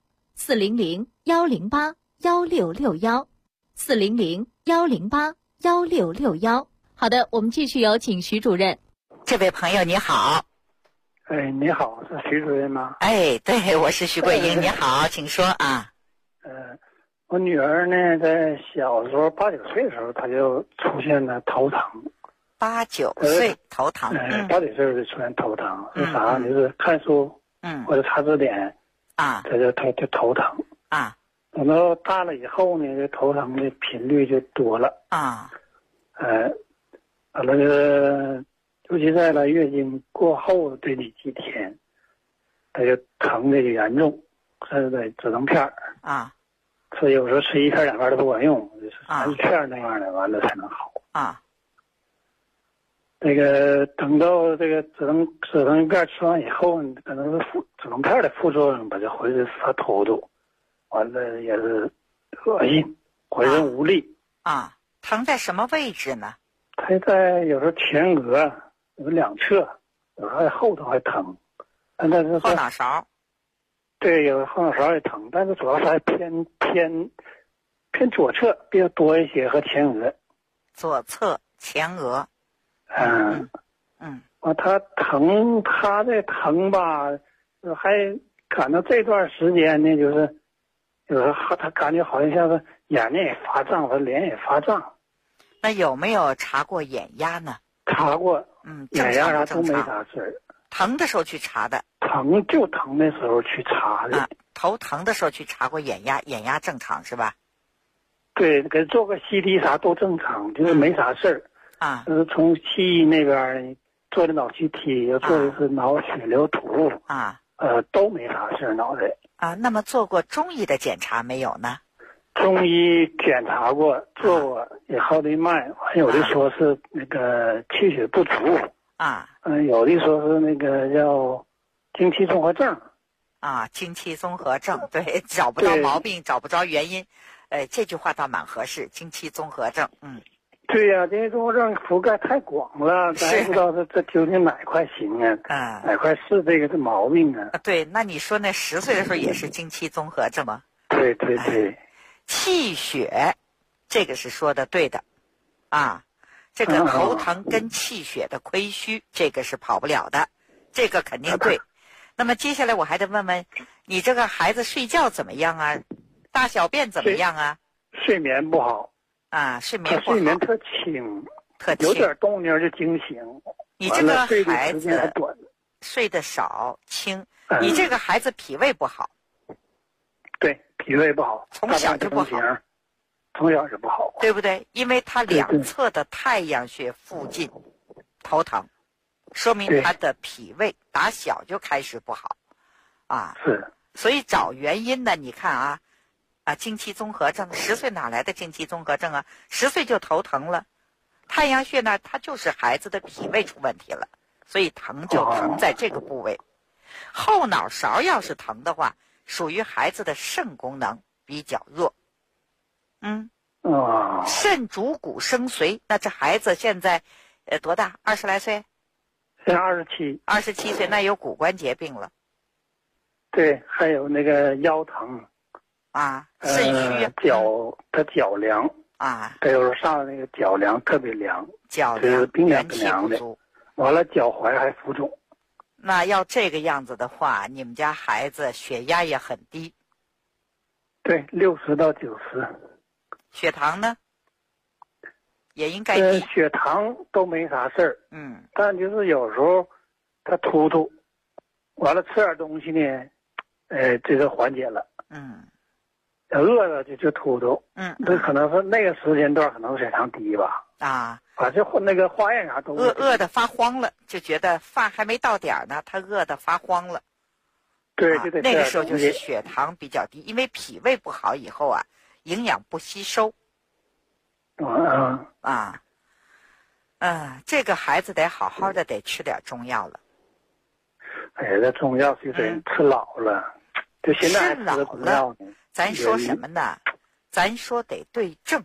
400-108-1661 400-108-1661。好的，我们继续有请徐主任。 这位朋友你好。 你好，是徐主任吗？ 对，我是徐桂英，你好，请说啊。 我女儿呢，在小时候8、9岁的时候，她就出现了头疼。 8、9岁头疼 ，8、9岁就出现头疼，是啥？就是看书，或者查字典啊，她就头疼啊。等到大了以后呢，这头疼的频率就多了啊。完了这尤其在了月经过后的这几天，她就疼的就严重，甚至得止疼片啊。所以有时候吃1片2片都不管用，就是3片那样的，完了才能好啊。那个等到这个止疼片吃完以后，可能是止疼片的副作用吧，就浑身发头痛，完了也是恶心，浑身无力啊。疼在什么位置呢？ 它在有时候前额有2侧，有时候还后头还疼，但是后脑勺。 对，有后脑勺也疼，但是主要是还偏左侧比较多一些，和前额。左侧前额。他疼，他这疼吧，还感到这段时间呢，就是有时候他感觉好像是眼睛也发胀，和脸也发胀。 那有没有查过眼压呢？ 查过，眼压啥都没啥事儿。 疼的时候去查的。疼的时候去查的。 头疼的时候去查过眼压，眼压正常是吧？ 对，给做个 CT 啥都正常，就是没啥事儿啊。就是从西医那边做的脑 CT， 又做的是脑血流图啊，都没啥事儿，脑袋啊。那么做过中医的检查没有呢？ 中医检查过，做过也号的脉，有的说是那个气血不足啊，有的说是那个叫经期综合症啊，经期综合症，对，找不着毛病，找不着原因，这句话倒蛮合适，经期综合症， 对呀，经期综合症覆盖太广了，咱也不知道这究竟哪块行啊，哪块是这个毛病啊？ 对，那你说那10岁的时候也是经期综合症吗？ 对。 气血，这个是说的对的，啊，这个头疼跟气血的亏虚，这个是跑不了的，这个肯定对。那么接下来我还得问问你，这个孩子睡觉怎么样啊？大小便怎么样啊？ 睡眠不好啊，睡眠不好， 睡眠特轻，有点动静就惊醒。 你这个孩子睡得少轻，你这个孩子脾胃不好。 对，脾胃不好， 从小就不好， 从小就不好， 对不对？因为他2侧的太阳穴附近头疼，说明他的脾胃打小就开始不好，啊， 是。 所以找原因呢，你看啊， 啊，经期综合症，10岁哪来的经期综合症啊？10岁就头疼了。太阳穴呢，它就是孩子的脾胃出问题了，所以疼就疼在这个部位。后脑勺要是疼的话，属于孩子的肾功能比较弱。肾主骨生髓，那这孩子现在多大？20来岁？ 现在27。 27岁，那有骨关节病了。 对，还有那个腰疼。 啊，肾虚。 他脚凉。 啊， 他有时候上那个脚凉，特别凉， 脚凉， 就是冰凉冰凉的。完了，脚踝还浮肿。 那要这个样子的话，你们家孩子血压也很低。 对，60到90。 血糖呢？也应该低。 血糖都没啥事儿。但就是有时候他突突，完了吃点东西呢，这个缓解了。饿了就突突。这可能是那个时间段可能血糖低吧。 啊， 反正那个化验啥都饿得发慌了，就觉得饭还没到点呢，他饿得发慌了。 对对对， 那个时候就是血糖比较低，因为脾胃不好以后啊，营养不吸收。这个孩子得好好的得吃点中药了。 这中药就得吃老了，就现在吃老了。咱说什么呢？咱说得对症。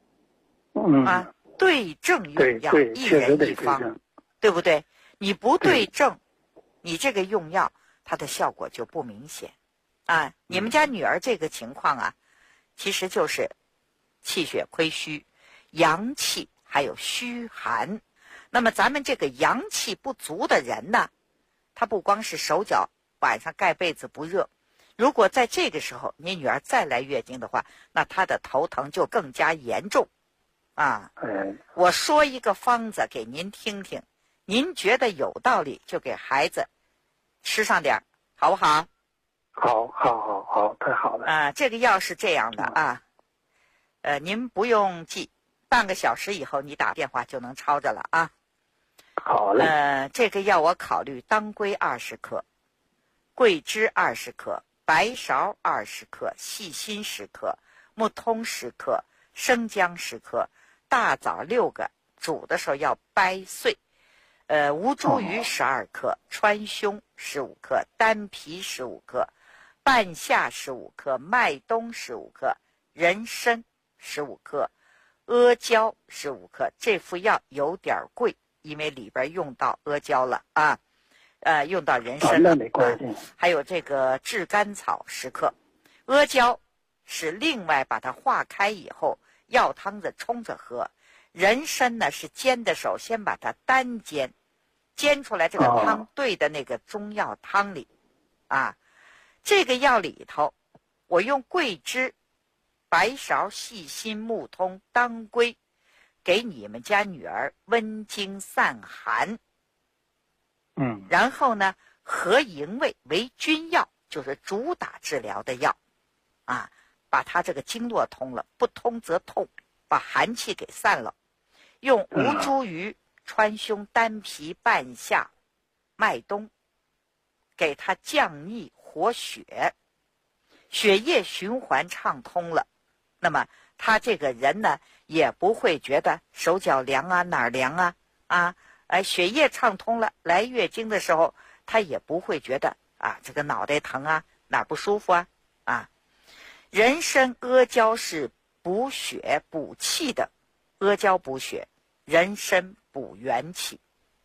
对症用药，一人一方，对不对？你不对症，你这个用药它的效果就不明显。你们家女儿这个情况啊，其实就是气血亏虚，阳气还有虚寒。那么咱们这个阳气不足的人呢，他不光是手脚晚上盖被子不热，如果在这个时候你女儿再来月经的话，那她的头疼就更加严重。我说一个方子给您听听，您觉得有道理就给孩子吃上点，好不好？ 好，太好了。 这个药是这样的啊，您不用记，半个小时以后你打电话就能抄着了啊。 好嘞。 这个药我考虑当归20克，桂枝20克，白芍20克，细辛10克，木通10克，生姜10克，大枣6个，煮的时候要掰碎。吴茱萸12克，川芎15克，丹皮15克，半夏15克，麦冬15克，人参15克，阿胶15克。这副药有点贵，因为里边用到阿胶了啊，用到人参了。还有这个炙甘草10克，阿胶是另外把它化开以后药汤子冲着喝，人参呢是煎的时候先把它单煎，煎出来这个汤兑的那个中药汤里这个药里头我用桂枝、白芍、细辛、木通、当归给你们家女儿温经散寒。然后呢合营卫为君药，就是主打治疗的药把它这个经络通了，不通则痛，把寒气给散了。用吴茱萸、川芎、丹皮、半夏、麦冬给它降逆活血，血液循环畅通了，那么他这个人呢也不会觉得手脚凉啊，哪儿凉血液畅通了，来月经的时候他也不会觉得这个脑袋疼啊，哪儿不舒服人参、阿胶是补血补气的，阿胶补血，人参补元气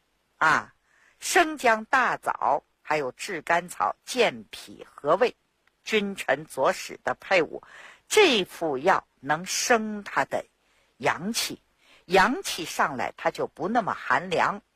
生姜、大枣还有炙甘草健脾和胃，君臣佐使的配伍。这副药能生他的阳气，阳气上来他就不那么寒凉，